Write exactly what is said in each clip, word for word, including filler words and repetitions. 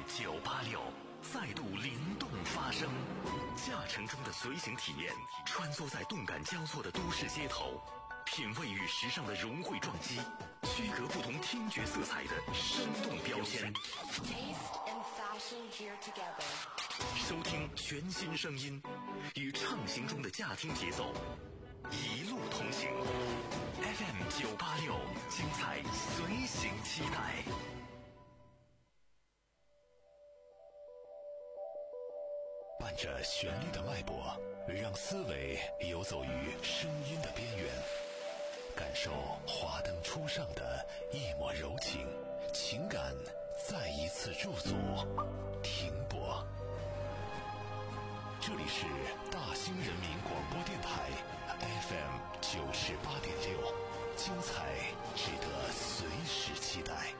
九八六再度灵动发声，驾乘中的随行体验，穿梭在动感交错的都市街头，品味与时尚的融汇撞击，区隔不同听觉色彩的生动标签。收听全新声音，与畅行中的驾听节奏，一路同行。F M 九八六，精彩随行期待。伴着旋律的脉搏，让思维游走于声音的边缘，感受华灯初上的一抹柔情，情感再一次驻足停泊。这里是大兴人民广播电台 F M 九十八点六，精彩值得随时期待。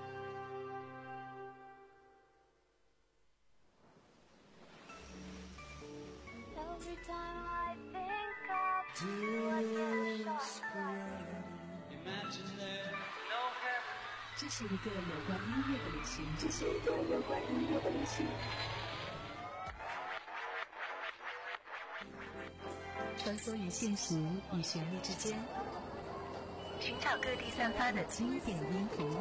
Every time I think of you, I get Imagine there no heaven. 这是一个有关音乐的旅行，这是一个有关音乐的旅行。穿梭于现实与旋律之间，寻找各地散发的经典音符，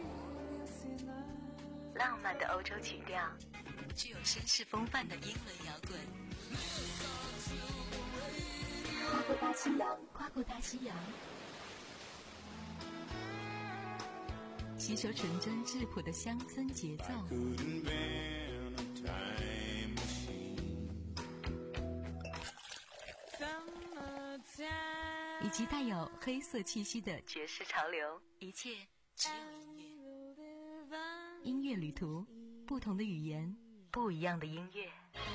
浪漫的欧洲曲调，具有绅士风范的英伦摇滚。跨过大西洋，跨过大西洋，吸收纯真质朴的乡村节奏，以及带有黑色气息的爵士潮流，一切只有音乐。音乐旅途，不同的语言，不一样的音乐。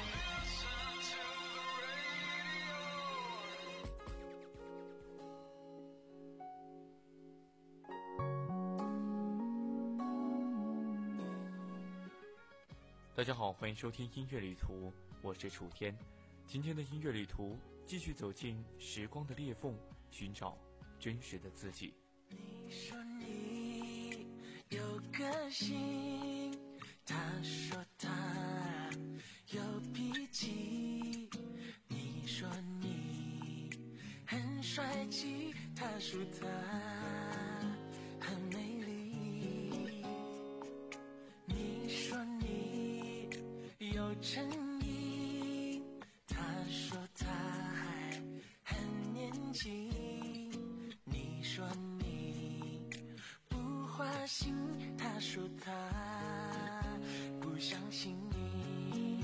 大家好，欢迎收听音乐旅途，我是楚天。今天的音乐旅途继续走进时光的裂缝，寻找真实的自己。 你说你有个性，他说他有脾气，你说你很帅气，他说他很美丽，你说你有诚意，他说他还很年轻，你说你不花心，他说他不相信你，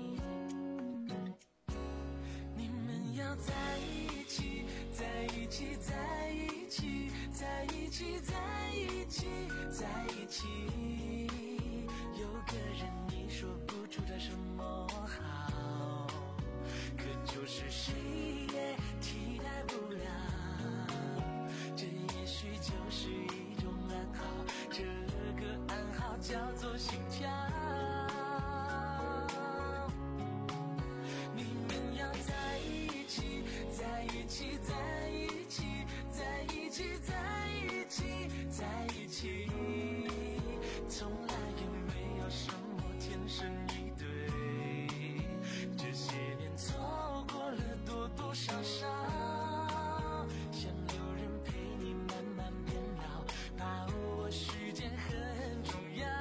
你们要在一起，在一起，在一起，在一起，在一起，在一起，有个人你说不出他什么好，可就是谁也替代不了，这也许就是一种暗号，这个暗号叫做心跳。你们要在一起，在一起，在一起，在一起，在一起，在一起，从来也没有什么天生一对，这些年错过了多多少少，想有人陪你慢慢变老，把握时间很重要，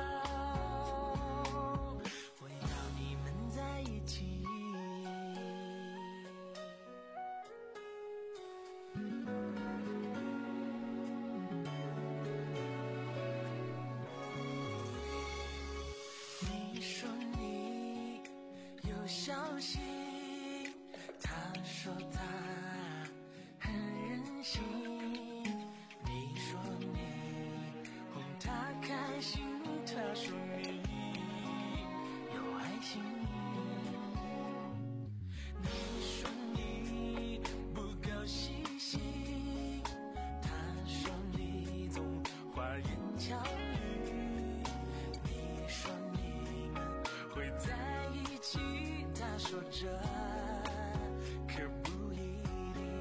我要你们在一起。你说你有小心，他说他很任性，你说你哄他开心，他说你有爱心，你说你不够细心，他说你总花言巧语，你说你们会在一起，他说这可不一定，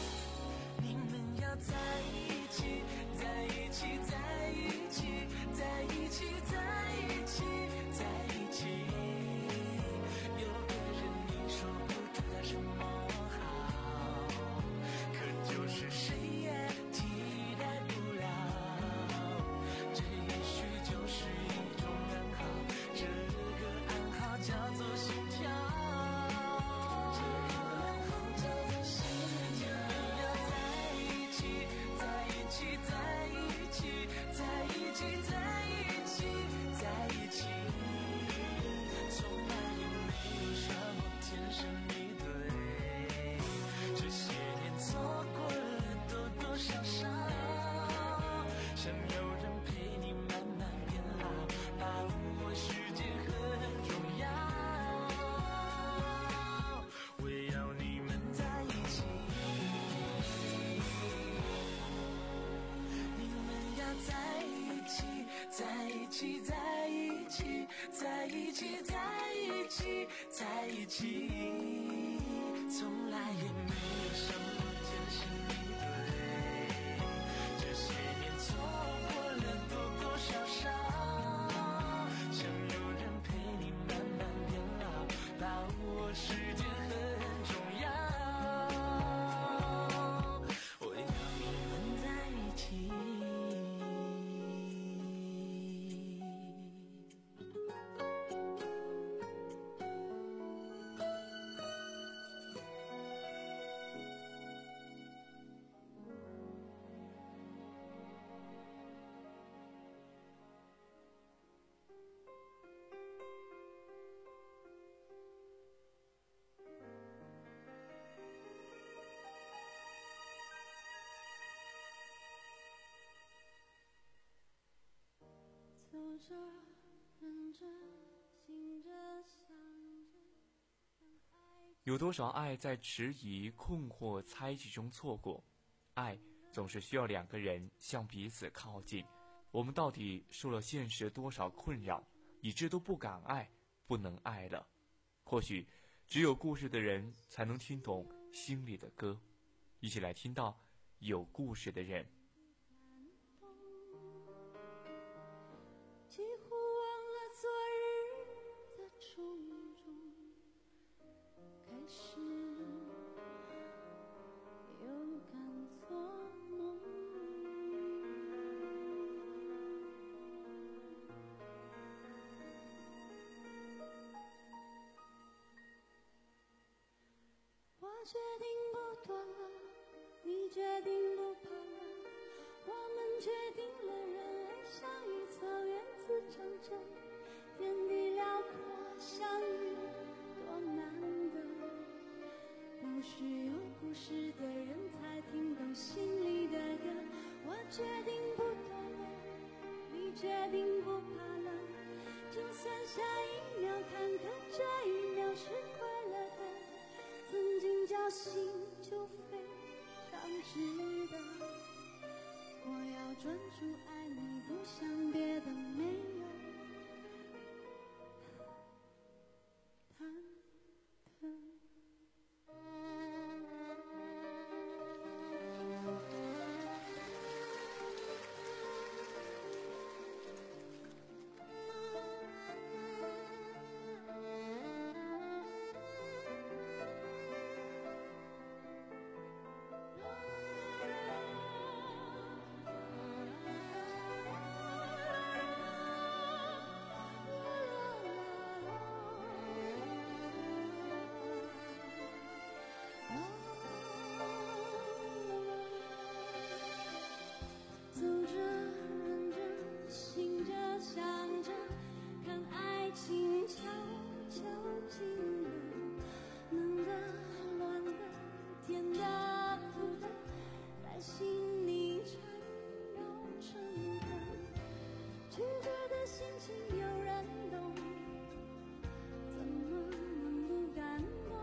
你们要在一起，在一起，在一起，在起，在一起，在一起，在一起，在一起，从来也没有什么真心对，这些年错过了多多少少，想有人陪你慢慢变老，把握时间很重要，我要你们在一起。 走着，忍着，醒着，想着， 有多少爱在迟疑、困惑、猜忌中错过？爱总是需要两个人向彼此靠近。我们到底受了现实多少困扰，以致都不敢爱，不能爱了？或许，只有故事的人才能听懂心里的歌。一起来听到有故事的人。 几乎忘了昨日的种种，开始又敢做梦。我决定不躲了，你决定不怕了，我们决定了，人爱像一草原滋长着，天地辽阔相遇多难得，都是有故事的人才听懂心里的歌。我决定不躲了，你决定不怕了，就算下一秒坎坷，这一秒是快乐的，曾经侥幸就非常值得。我要专注爱你，不想别的没有忐忑。走着，忍着，醒着，想着，看爱情悄悄进来，冷的、暖的、甜的、苦的，在心里缠绕成根。曲折的心情有人懂，怎么能不感动？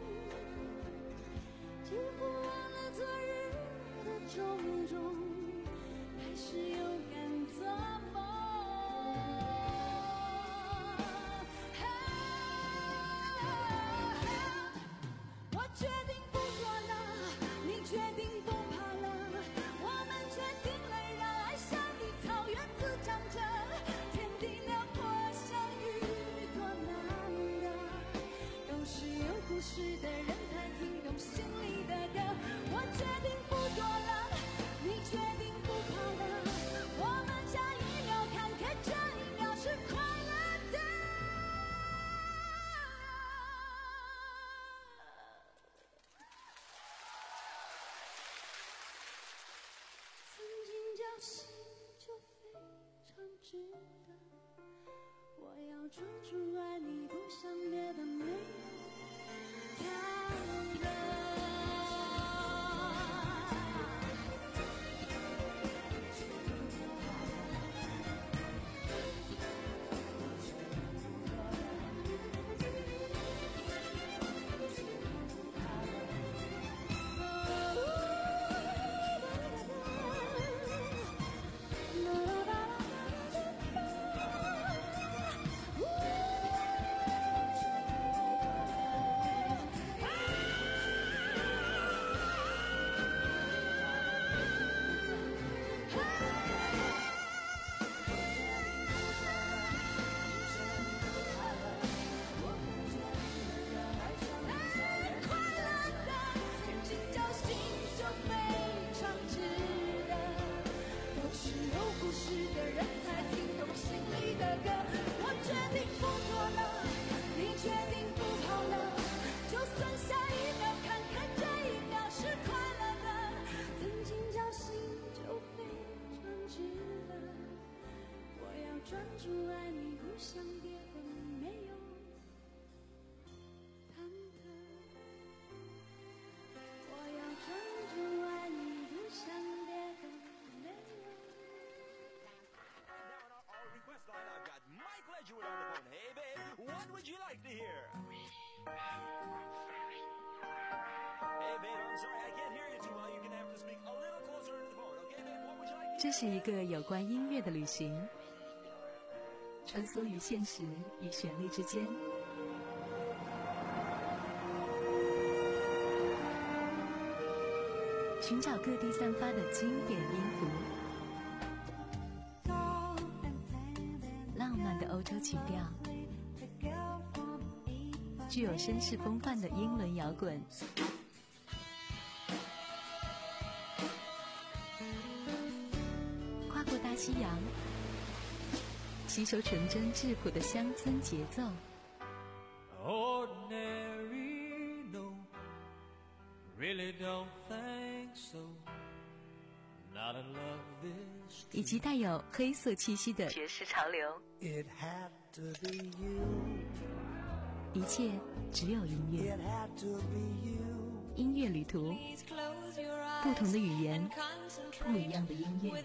几乎忘了昨日的种种，还是有敢做梦。我决定不躲了，你决定不怕了，我们决定了，让爱像一草原滋长着，天地辽阔相遇多难得，都是有故事的人才听懂心里的歌。我决定不躲了，你决定不怕了，我们下一秒坎坷，这一秒是快乐的。曾经侥幸就非常值得，我要专注爱你，不想别的没有忐忑。 注爱你，不想别的没有忐忑。我要专注爱你，不想别的没有。 Now on our request line, I've got Mike Ledgerwood on the phone. Hey, babe, what would you like to hear? Hey, babe, I'm sorry, I can't hear you too well. You're gonna have to speak a little closer to the phone, okay, babe? What would you like to hear? 这是一个有关音乐的旅行，穿梭于现实与旋律之间。寻找各地散发的经典音符，浪漫的欧洲曲调，具有绅士风范的英伦摇滚，跨过大西洋，吸收纯真质朴的乡村节奏。 Ordinary, no, really don't think so. Not in love this 以及带有黑色气息的爵士潮流， It had to be you. 一切只有音乐。 It had to be you. 音乐旅途，不同的语言，不一样的音乐。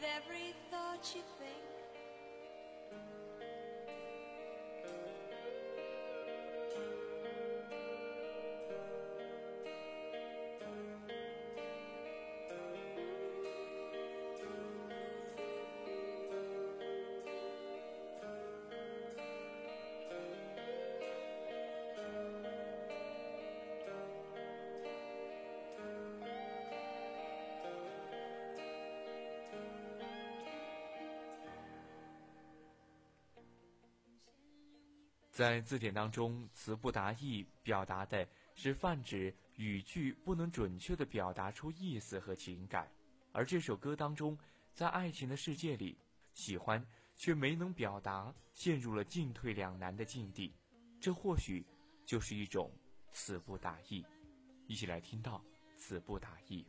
在字典当中，词不达意表达的是泛指语句不能准确地表达出意思和情感，而这首歌当中，在爱情的世界里，喜欢却没能表达，陷入了进退两难的境地，这或许就是一种词不达意。一起来听到词不达意。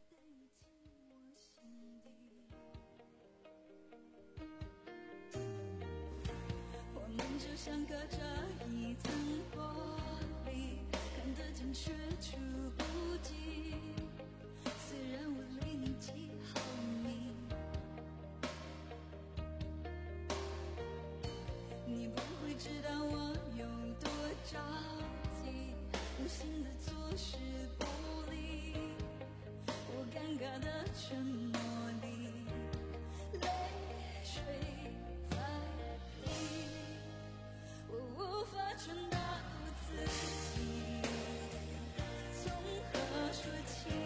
就像隔着一层玻璃，看得见却触不及。虽然我离你几毫米，你不会知道我有多着急，无心的坐视不理，我尴尬的沉默里，泪水在滴。我无法传达自己，从何说起？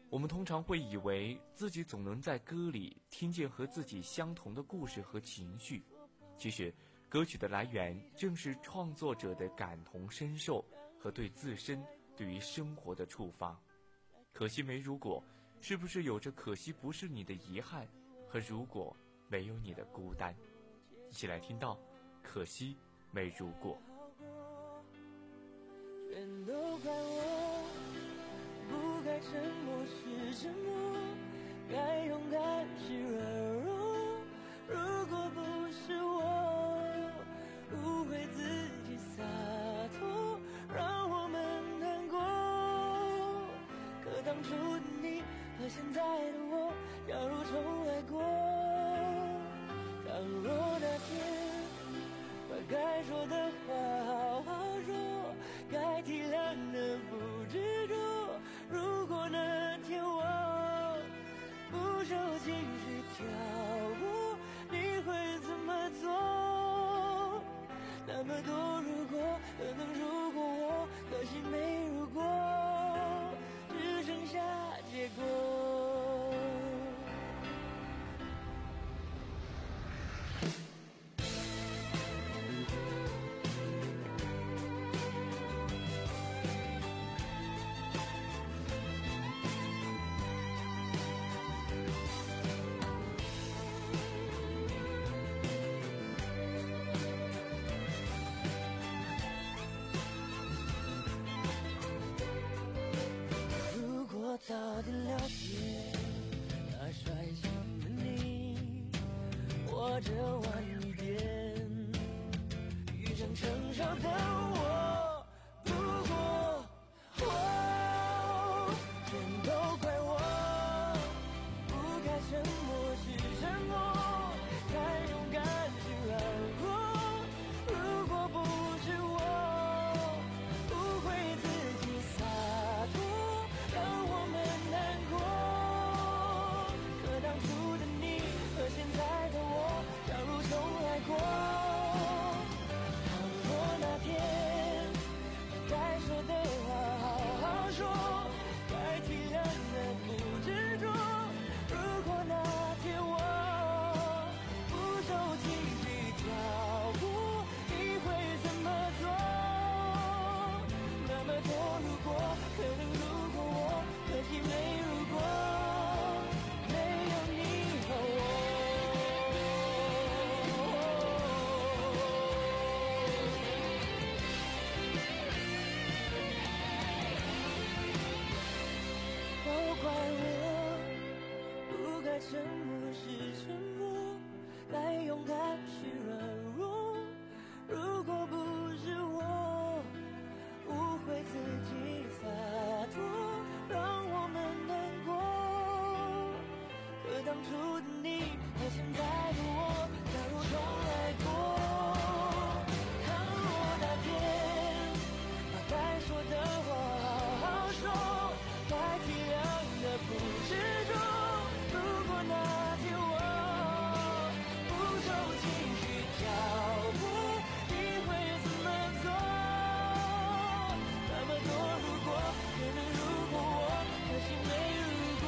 我们通常会以为自己总能在歌里听见和自己相同的故事和情绪，其实歌曲的来源正是创作者的感同身受和对自身对于生活的触发。可惜没如果，是不是有着可惜不是你的遗憾和如果没有你的孤单？一起来听到可惜没如果。 全都怪我，不该沉默是沉默，该勇敢是软弱。如果不是我误会自己洒脱，让我们难过。可当初的你和现在的我，假如重来过，倘若那天把该说的话好好说，该体谅的不执着。如果那天我不受情绪挑拨，你会怎么做？那么多如果，可能如果我，可惜没如果，只剩下结果。早点了解那率性的你，或者晚一点遇上成熟的我。不过哦，全都怪我，不该沉默是沉默，该勇敢是软弱。如果不是我误会自己洒脱，让我们难过。可当初的你和现在的我，假如重来过，倘若那天该说的话好好说，该体谅的不执着。如果那天我不受情绪挑拨，你会怎么做？那么多如果，可能如果我，可惜没如果，没有你和我。都怪我，不该沉默是沉默，该勇敢是软弱。如果不是我误会自己洒脱，让我们难过。可当初的你和现在的我，假如重来过，倘若那天把该说的话好好说，该体谅的不执着。如果那天我不受情绪挑拨，你会怎么做？那么多如果，可能如果我，可惜没如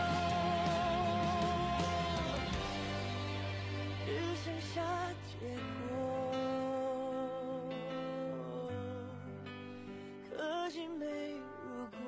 果，只剩下结果。可惜没如果。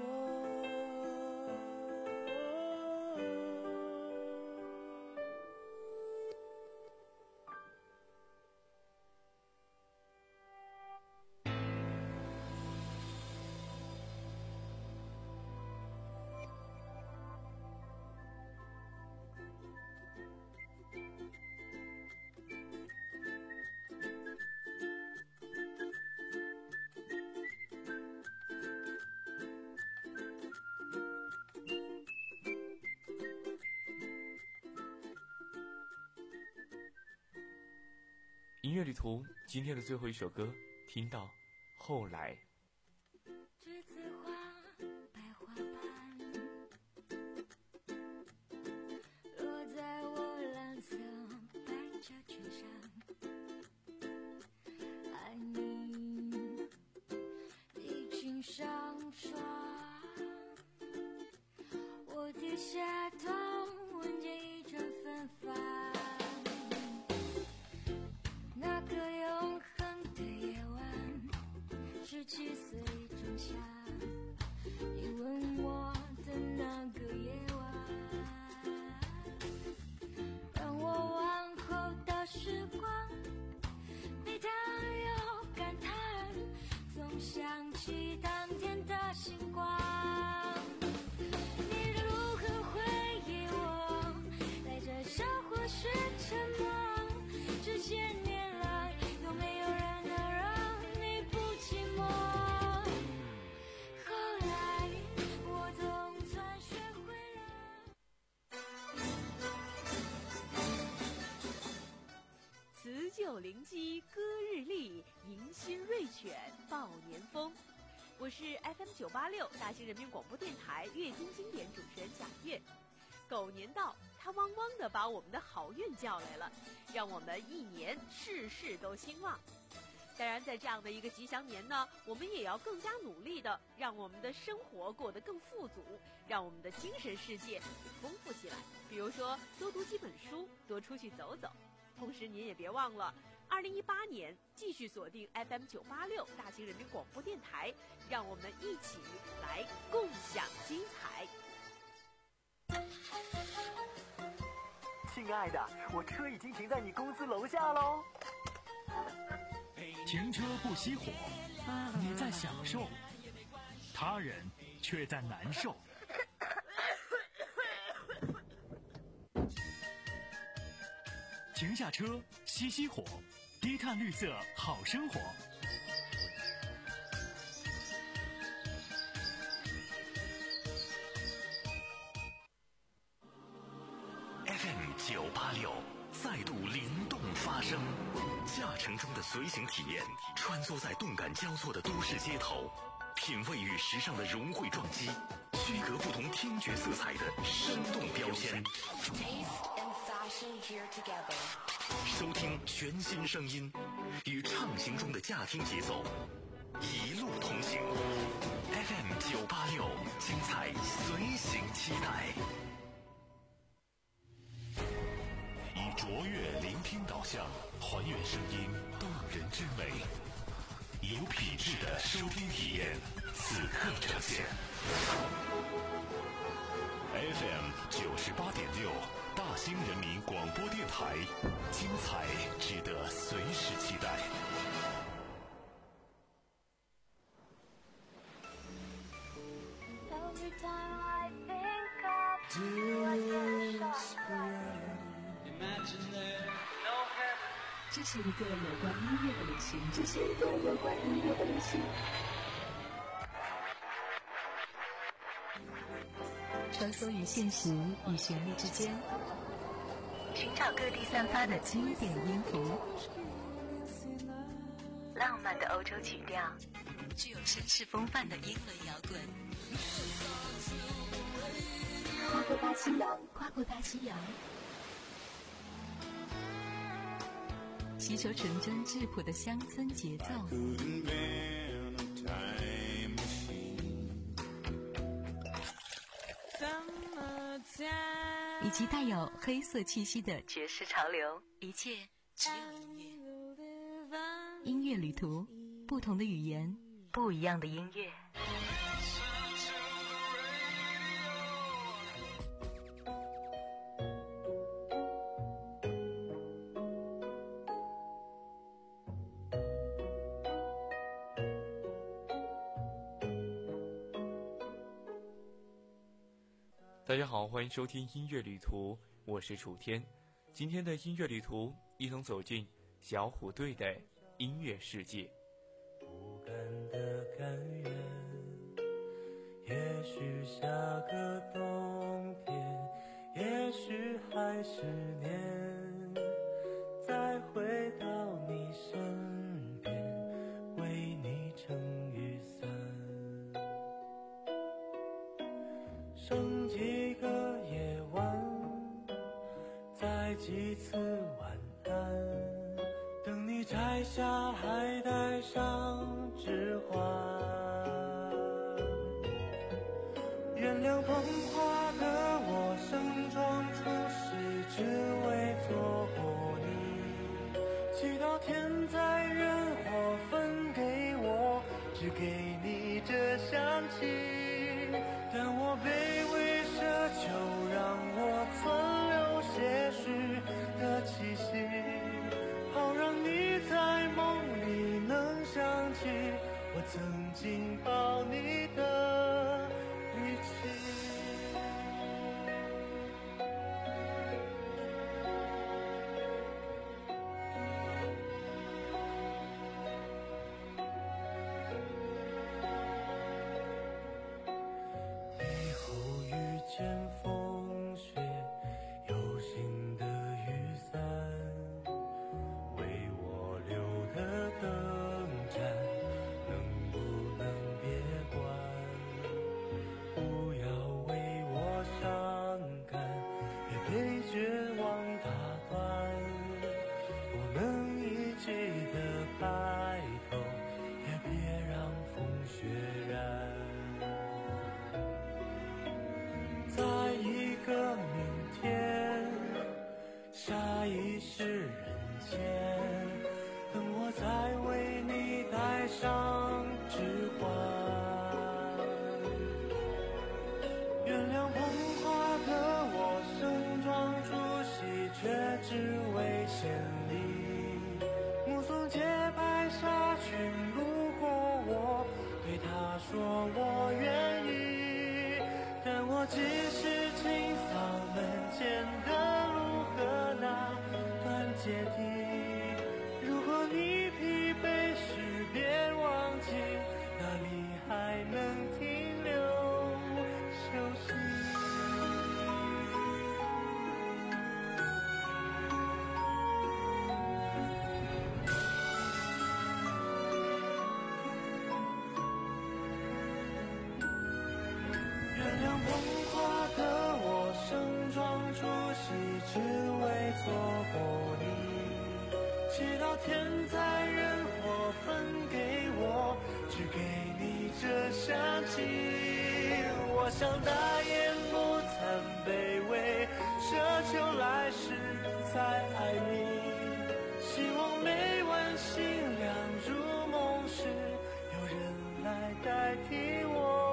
音乐旅途今天的最后一首歌，听到后来。 栀子花白花瓣落在我蓝色百褶裙上，爱你衣裙上霜，我七岁仲夏，你吻我的那个夜晚，让我往后的时光每当有感叹，总想起当天的星光。你如何回忆我，带着笑或是沉默，这些年来都没有人能让你不寂寞。后来我总算学会了。 辞旧临机歌日丽，迎新瑞犬报年风。我是 F M 九八六大兴人民广播电台乐听经典主持人贾月。狗年到，它汪汪地把我们的好运叫来了，让我们一年事事都兴旺。当然，在这样的一个吉祥年呢，我们也要更加努力的让我们的生活过得更富足，让我们的精神世界也丰富起来。比如说，多读几本书，多出去走走。同时，您也别忘了，二零一八年继续锁定 F M 九八六大兴人民广播电台，让我们一起来共享精彩。 亲爱的，我车已经停在你公司楼下喽。 停车不熄火，你在享受，他人却在难受。停下车，熄熄火，低碳绿色好生活。 F M 九八六再度灵动发声，驾乘中的随行体验，穿梭在动感交错的都市街头，品味与时尚的融汇撞击，区隔不同听觉色彩的生动标签。收听全新声音，与畅行中的驾听节奏，一路同行。F M 九八六，精彩随行期待。以卓越聆听导向，还原声音动人之美，有品质的收听体验，此刻呈现。F M 九十八点六，大兴人民广播电台，精彩值得随时期待。 Every time I think of you, I get shot. 这是一个有关音乐的旅行，这是一个有关音乐的旅行。穿梭于现实与旋律之间，寻找各地散发的经典音符，浪漫的欧洲曲调，具有绅士风范的英伦摇滚。跨过大西洋，跨过大西洋。吸收纯真质朴的乡村节奏，以及带有黑色气息的爵士潮流，一切只有音乐。音乐旅途，不同的语言，不一样的音乐。 大家好，欢迎收听音乐旅途，我是楚天。今天的音乐旅途，一同走进小虎队的音乐世界。 不甘的甘愿，也许下个冬天，也许还是年，再回到你身边，为你撑雨伞。剩几个夜晚，再几次晚安，等你摘下还带上指环。原谅捧花的我盛装出世，只为错过你。祈祷天灾人祸分给我，只给你这香气，但我卑微奢求，让我存留些许的气息，好让你在梦里能想起我曾经抱你的力气。即使清扫门前的路和那段阶梯，如果你疲惫时别忘记，哪里还能停留休息。原谅梦话的我盛装出席，只为错过你。祈祷天灾人祸分给我，只给你这香气。我想大言不惭卑微，奢求来世再爱你。希望每晚星亮入梦时，有人来代替我。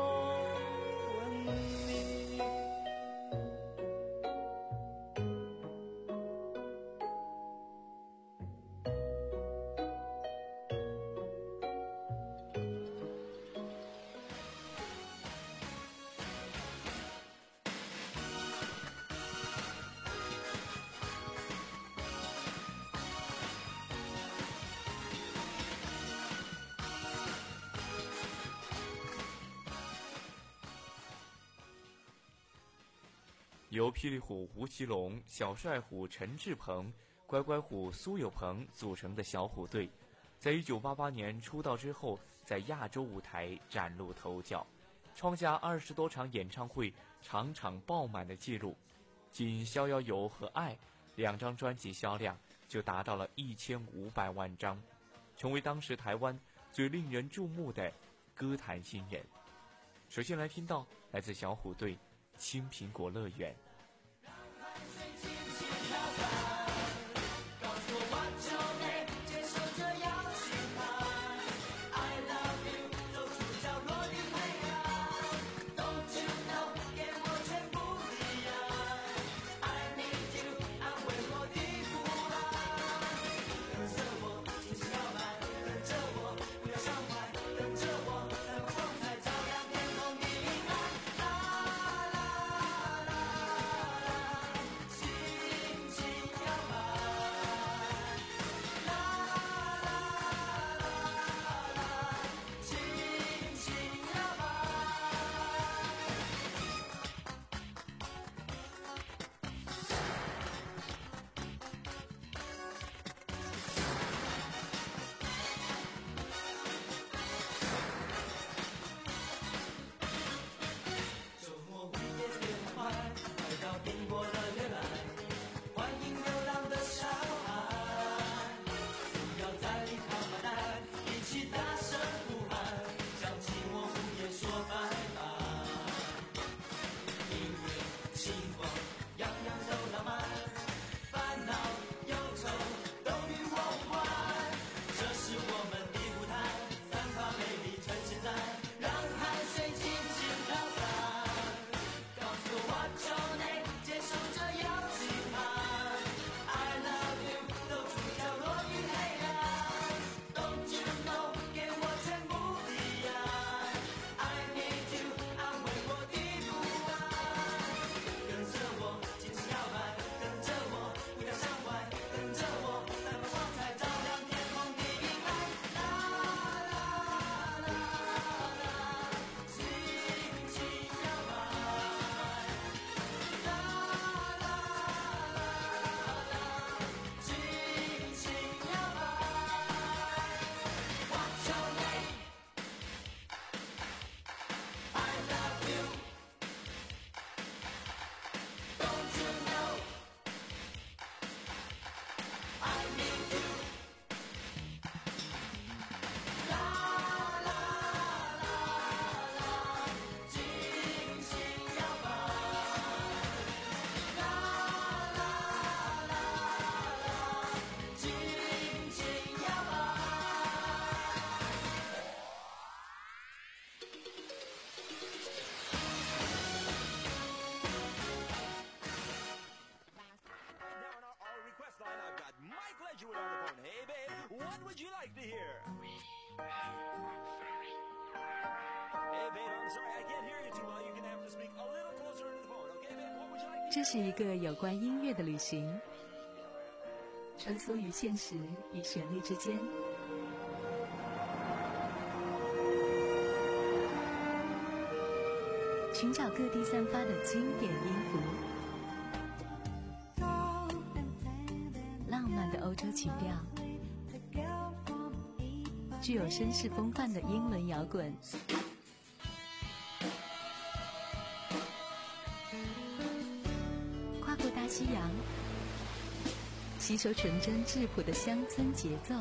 由霹雳虎吴奇隆、小帅虎陈志鹏、乖乖虎苏有朋组成的小虎队，在一九八八年出道之后，在亚洲舞台崭露头角，创下二十多场演唱会场场爆满的记录。仅《逍遥游》和《爱》两张专辑销量就达到了一千五百万张，成为当时台湾最令人注目的歌坛新人。首先来听到来自小虎队《青苹果乐园》。 这是一个有关音乐的旅行，穿梭于现实与旋律之间，寻找各地散发的经典音符，浪漫的欧洲情调，具有绅士风范的英伦摇滚，跨过大西洋，吸收纯真质朴的乡村节奏。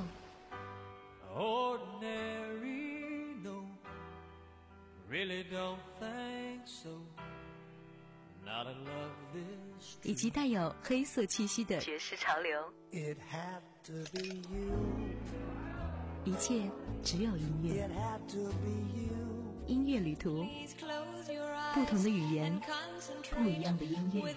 Ordinary, no, really don't think so. Not a love this 以及带有黑色气息的爵士潮流。 It had to be you. 一切只有音乐。 It had to be you. 音乐旅途，不同的语言，不一样的音乐。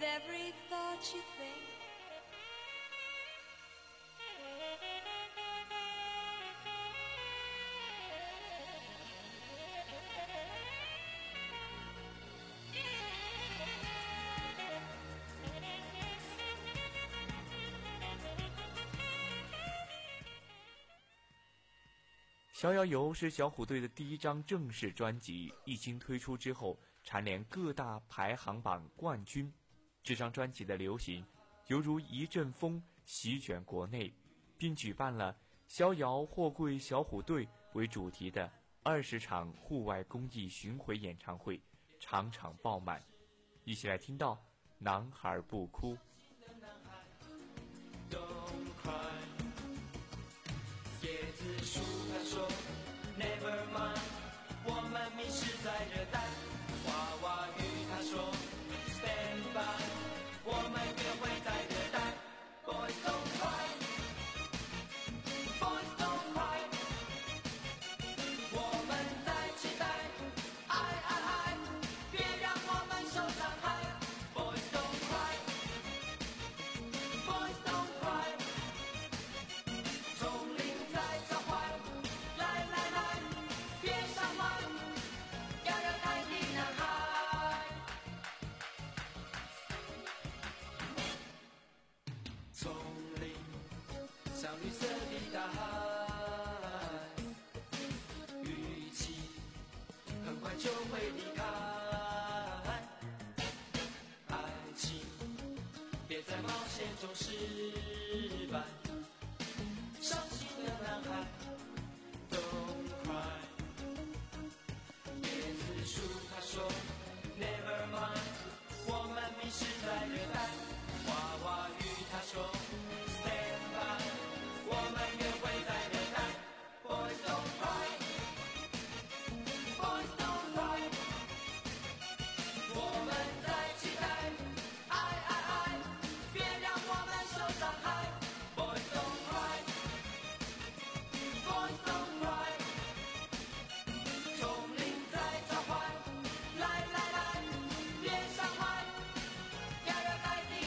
逍遥游是小虎队的第一张正式专辑，一经推出之后蝉联各大排行榜冠军。这张专辑的流行犹如一阵风席卷国内，并举办了逍遥货柜小虎队为主题的二十场户外公益巡回演唱会，场场爆满。一起来听到男孩不哭。 椰子树他说 Never mind， 我们迷失在热带。娃娃鱼他说 Stand by， 我们约会在热带。Boys don't cry， Boys don't cry， 我们在期待。爱爱爱，别让我们受伤害。Boys don't cry， Boys don't cry， 丛林在召唤。来来来，别伤怀，要让凯蒂男孩。丛林像绿色的大海，雨季很快就会离开。爱情别在冒险中失败，伤心的男孩 Don't cry。 椰子树他说 Never mind， 我们迷失在热带。娃娃鱼他说 Stand by， 我们约会在热带。Boys don't cry， Boys don't cry， 我们在期待。爱爱爱，别让我们受伤害。Boys don't cry， Boys don't cry， 丛林在召唤。来来来，别伤怀，要让凯蒂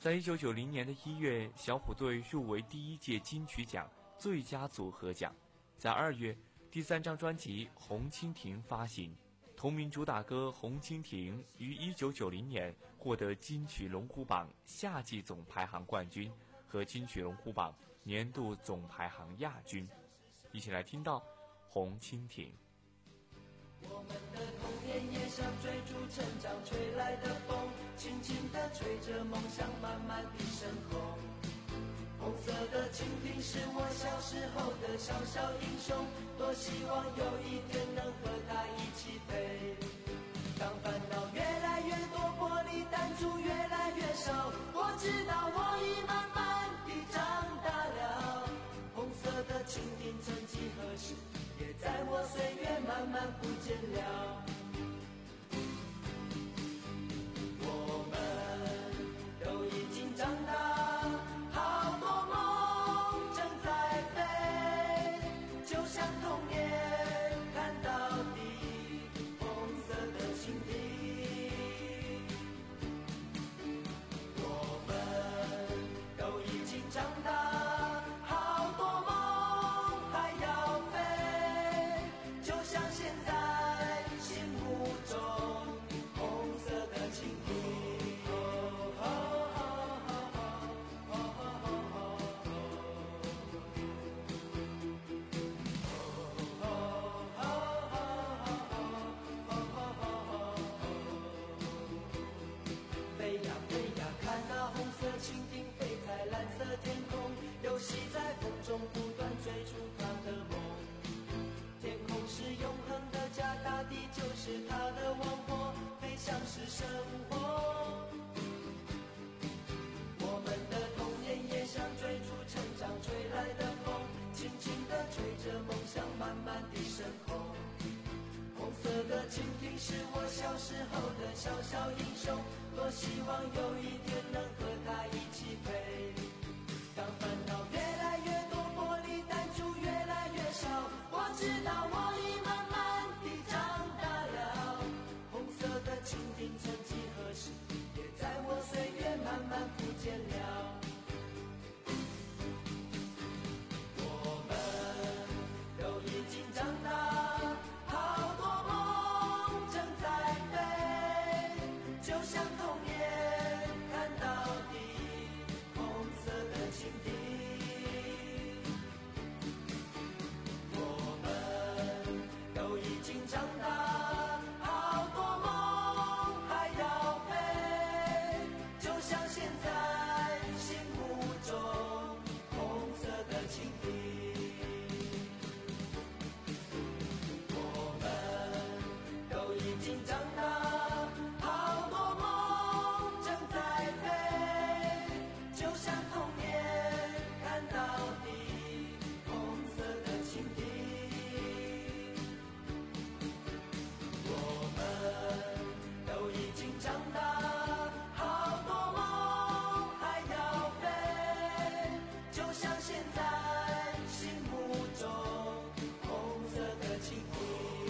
在一九九零年的一月，小虎队入围第一届金曲奖最佳组合奖。在二月，第三张专辑《红蜻蜓》发行，同名主打歌《红蜻蜓》于一九九零年获得金曲龙虎榜夏季总排行冠军和金曲龙虎榜年度总排行亚军。一起来听到《红蜻蜓》。 我们的童年也像追逐成长吹来的风，轻轻地吹着梦想慢慢地升空。红色的蜻蜓是我小时候的小小英雄，多希望有一天能和它一起飞。当烦恼越来越多，玻璃弹珠越来越少，我知道我已慢慢地长大了。红色的蜻蜓曾几何时也在我岁月慢慢不见了。我们都已经长大，好多梦正在飞，就像童年看到底红色的蜻蜓。我们都已经长大，好多梦还要飞，就像现在心目中红色的蜻蜓。飞呀飞呀，看那红色蜻蜓飞在蓝色天空，游戏在风中不断追逐它的梦。天空是永恒的家，大地就是它的王国，飞翔是生活。我们的童年也像追逐成长吹来的风，轻轻地吹着梦想慢慢地升空。红色的蜻蜓是我小时候的小小英雄，多希望有一天能和它一起飞。当烦恼越来越多，玻璃弹珠越来越少，我知道我已慢慢地长大了。红色的蜻蜓曾几何时也在我岁月慢慢不见了。我们都已经长大，好多梦正在飞，就像童年看到底红色的蜻蜓。我们都已经长大，好多梦还要飞，就像现在心目中红色的蜻蜓。我们都已经长大，好多梦正在飞，就像童年看到底红色的蜻蜓。我们都已经长大，好多梦还要飞，就像现在心目中红色的蜻蜓。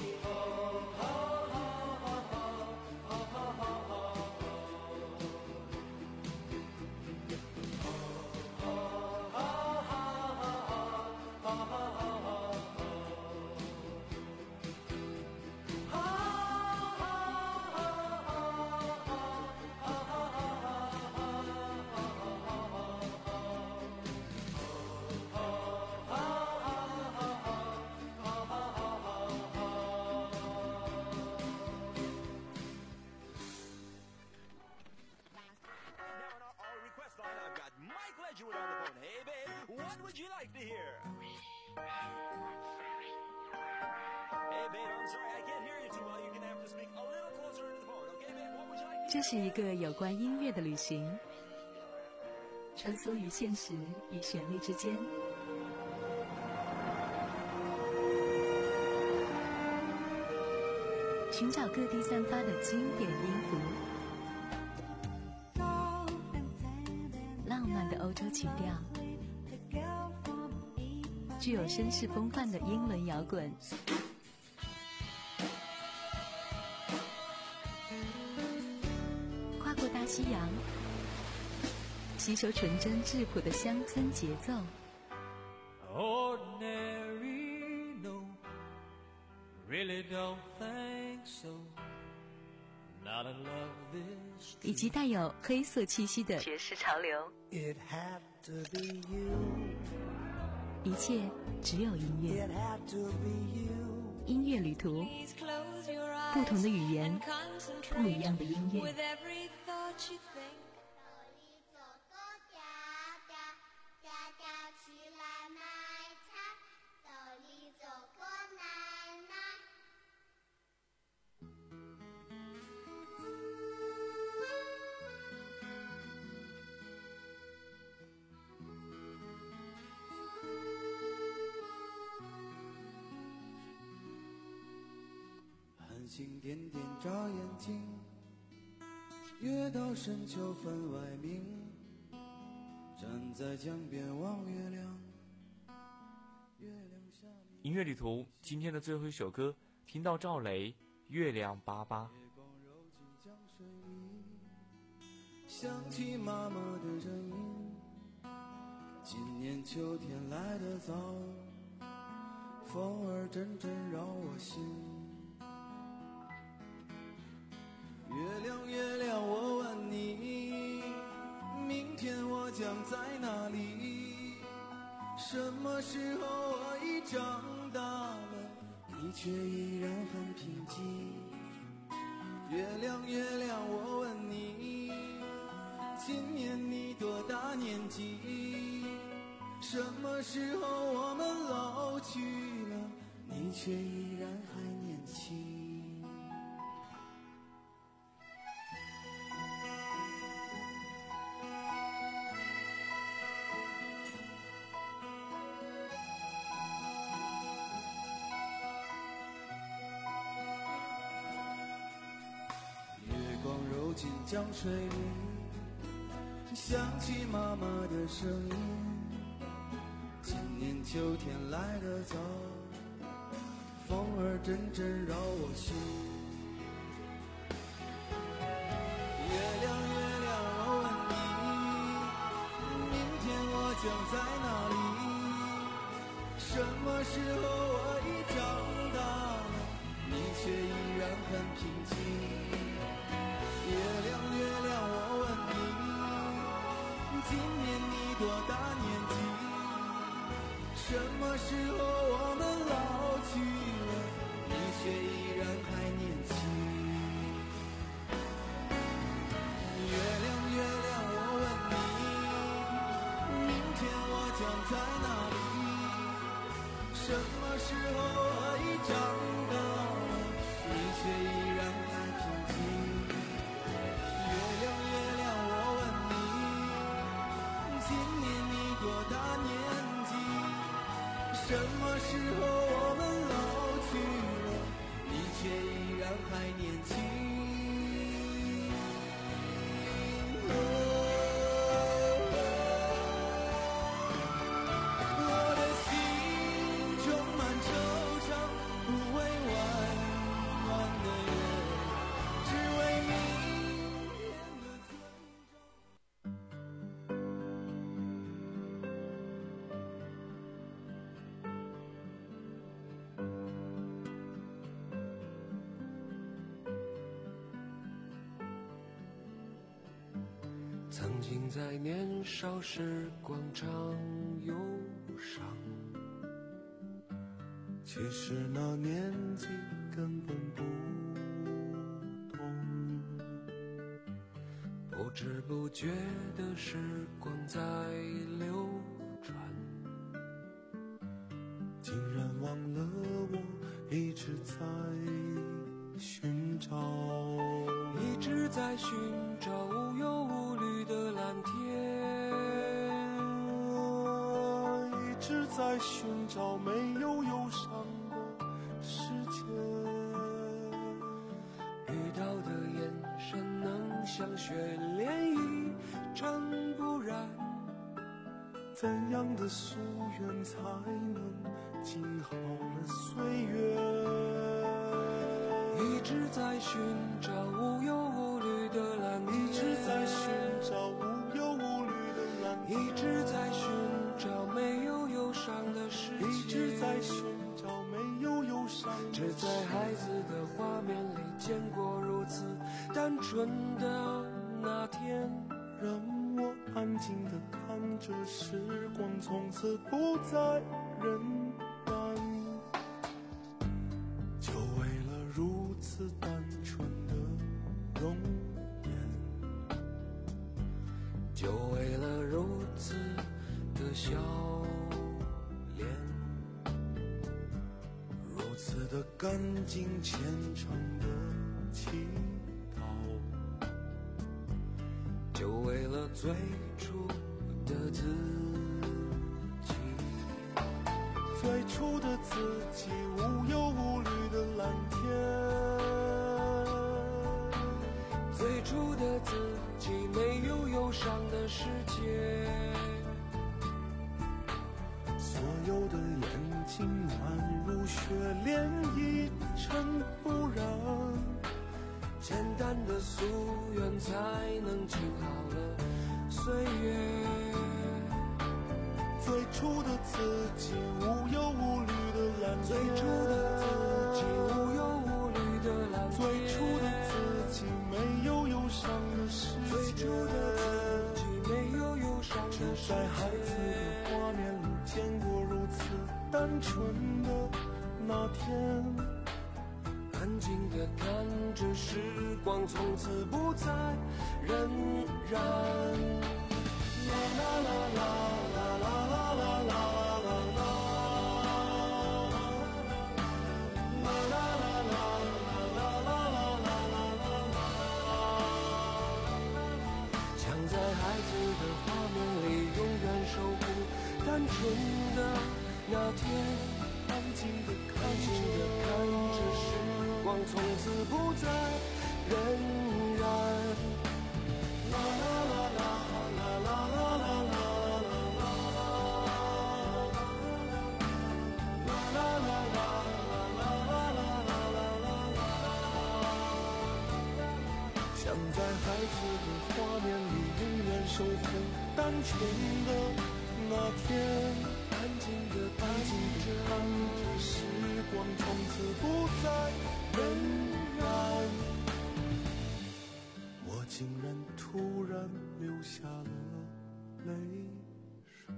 这是一个有关音乐的旅行，穿梭于现实与旋律之间，寻找各地散发的经典音符，浪漫的欧洲情调，具有绅士风范的英伦摇滚，跨过大西洋， 吸收纯真质朴的乡村节奏。 Ordinary, no, really don't think so. Not in love this 以及带有黑色气息的爵士潮流。 It had to be you. 一切只有音乐。 It had to be you. 音乐旅途，不同的语言，不一样的音乐。 星点点眨眼睛，月到深秋分外明。站在江边望月亮，月亮下面。 音乐旅途今天的最后一首歌，听到赵雷《月亮粑粑》。 想起妈妈的声音，今年秋天来得早，风儿阵阵扰我心。月亮月亮我问你，明天我将在哪里？什么时候我已长大了，你却依然很平静。月亮月亮我问你，今年你多大年纪？什么时候我们老去了，你却依然还年轻。进江水里，想起妈妈的声音。今年秋天来得早，风儿阵阵扰我心。月亮月亮我问你，明天我将在哪里？什么时候我已长大了，你却依然很平静。月亮月亮我问你，今年你多大年纪？什么时候我们老去了，你却依然还年轻。月亮月亮我问你，明天我将在哪里？什么时候我已长大了，你却依然还平静。月亮月亮我问你，今年你多大年纪？什么时候我们老去了，你却依然还年轻。我的心充满惆怅，不为弯弯的月，只为明天的村曾经在年少时广场忧伤， 其实那年纪根本不懂， 不知不觉的时光在流转， 竟然忘了我一直在寻找， 一直在寻找无忧无虑的蓝天， 一直在寻找没有忧伤的世界。 遇到的眼神能像雪涟漪，真不然怎样的夙愿才能静好了岁月？ 一直在寻找无忧无虑的蓝天， 一直在寻找无忧无虑的一直在寻找没有忧伤的世界， 一直在寻找没有忧伤的世界。 只在孩子的画面里见过如此单纯的那天， 让我安静地看着时光从此不再荏苒，就为了如此单纯的容颜， 就为了如此的笑脸， 如此的干净虔诚的祈祷， 就为了最初的自己， 最初的自己，无忧无虑的蓝天， 最初的自己，没有忧伤的世界。 所有的眼睛宛如雪莲，一尘不染， 简单的夙愿才能静好了岁月。 最初的自己，无忧无虑的蓝天， 最初的自己，无忧无虑的蓝天， 最初的自己，没有忧伤的世界， 最初的自己，没有忧伤的世界。 只在孩子的画面里见过如此单纯的那天， 安静地看着时光从此不再荏苒。啦啦啦啦啦啦啦啦啦啦啦，啦啦啦啦啦啦啦啦啦，想在孩子的画面里永远守护单纯的那天， 安静地看安静地看着时光从此不再荏苒。啦啦啦啦啦啦啦啦啦啦，啦啦啦啦啦啦啦啦， 想在孩子的画面里永远守护单纯的那天， 安静地安静地看着时光从此不再荏苒，我竟然突然流下了泪水。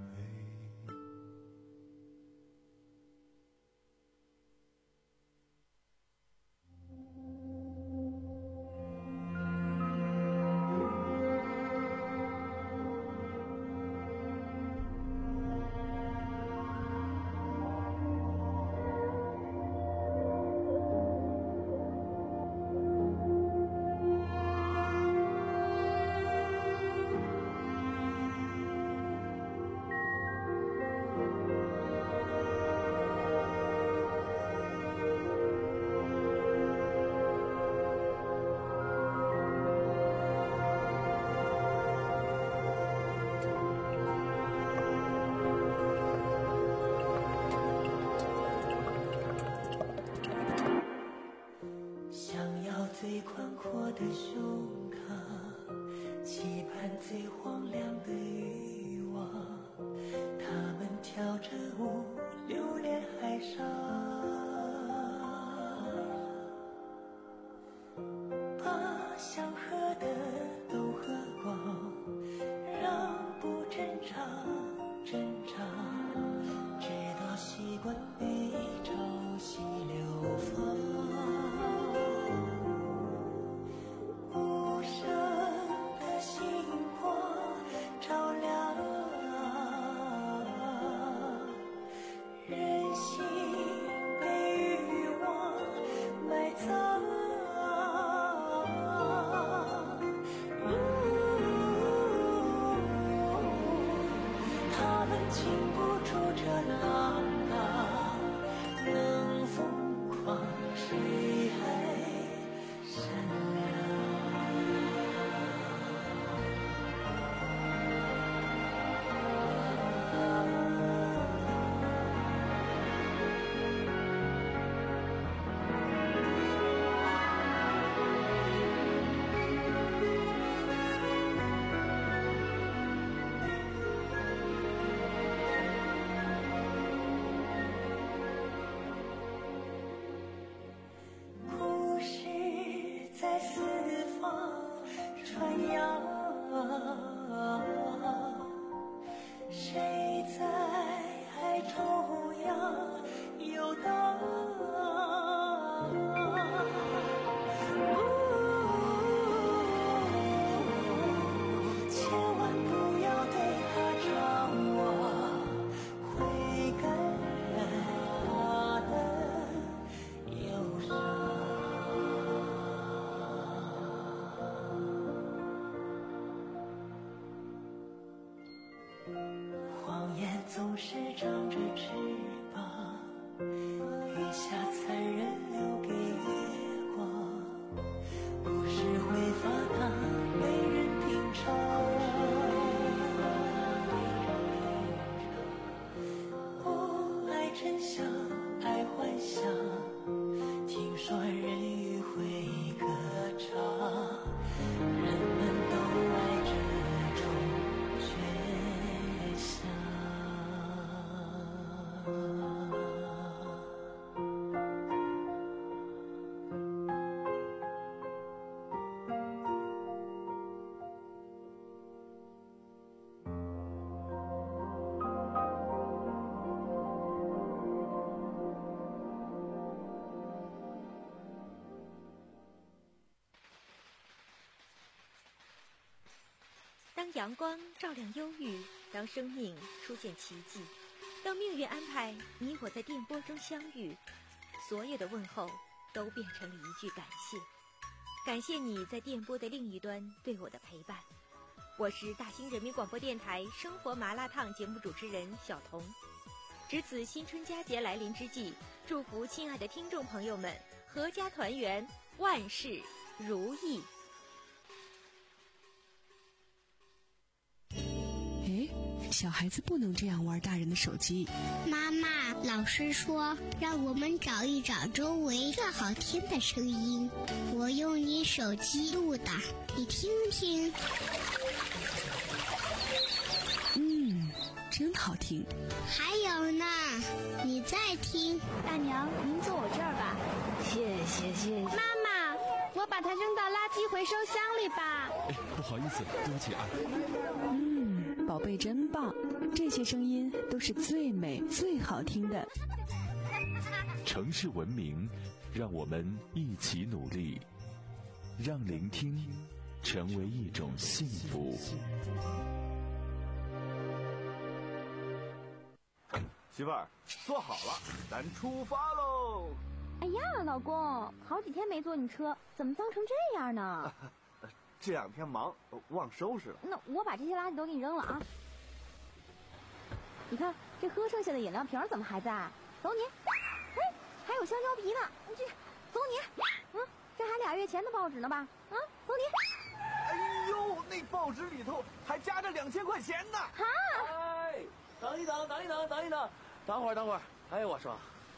最宽阔的胸膛，期盼最荒凉的欲望，他们跳着舞，留恋海上，把想喝的都喝光，让不正常挣扎，直到习惯被潮汐流放。禁不住这浪荡， 谎言总是长着翅膀，雨下残忍留给月光，故事会发烫，没人品尝。我爱真相，爱幻想，听说人鱼会歌唱，人们都爱这种倔强。 当阳光照亮忧郁，当生命出现奇迹，当命运安排你我在电波中相遇，所有的问候都变成了一句感谢。感谢你在电波的另一端对我的陪伴。我是大兴人民广播电台生活麻辣烫节目主持人小彤。值此新春佳节来临之际，祝福亲爱的听众朋友们阖家团圆，万事如意。 哎，小孩子不能这样玩大人的手机。 妈妈，老师说让我们找一找周围最好听的声音，我用你手机录的，你听听。 嗯，真好听。 还有呢，你再听。 大娘，您坐我这儿吧。 谢谢谢谢。 妈妈，我把它扔到垃圾回收箱里吧。 哎，不好意思，对不起啊。 嗯，宝贝真棒，这些声音都是最美最好听的。 城市文明，让我们一起努力，让聆听成为一种幸福。 媳妇儿，坐好了，咱出发喽！ 哎呀，老公，好几天没坐你车，怎么脏成这样呢？ 这两天忙，忘收拾了。 那我把这些垃圾都给你扔了啊！你看这喝剩下的饮料瓶怎么还在？走你！哎，还有香蕉皮呢，你这走你！嗯，这还俩月前的报纸呢吧？啊，走你！ 哎呦，那报纸里头还夹着两千块钱呢！ 哈！ 哎，等一等，等一等，等一等，等会儿，等会儿。哎，我说，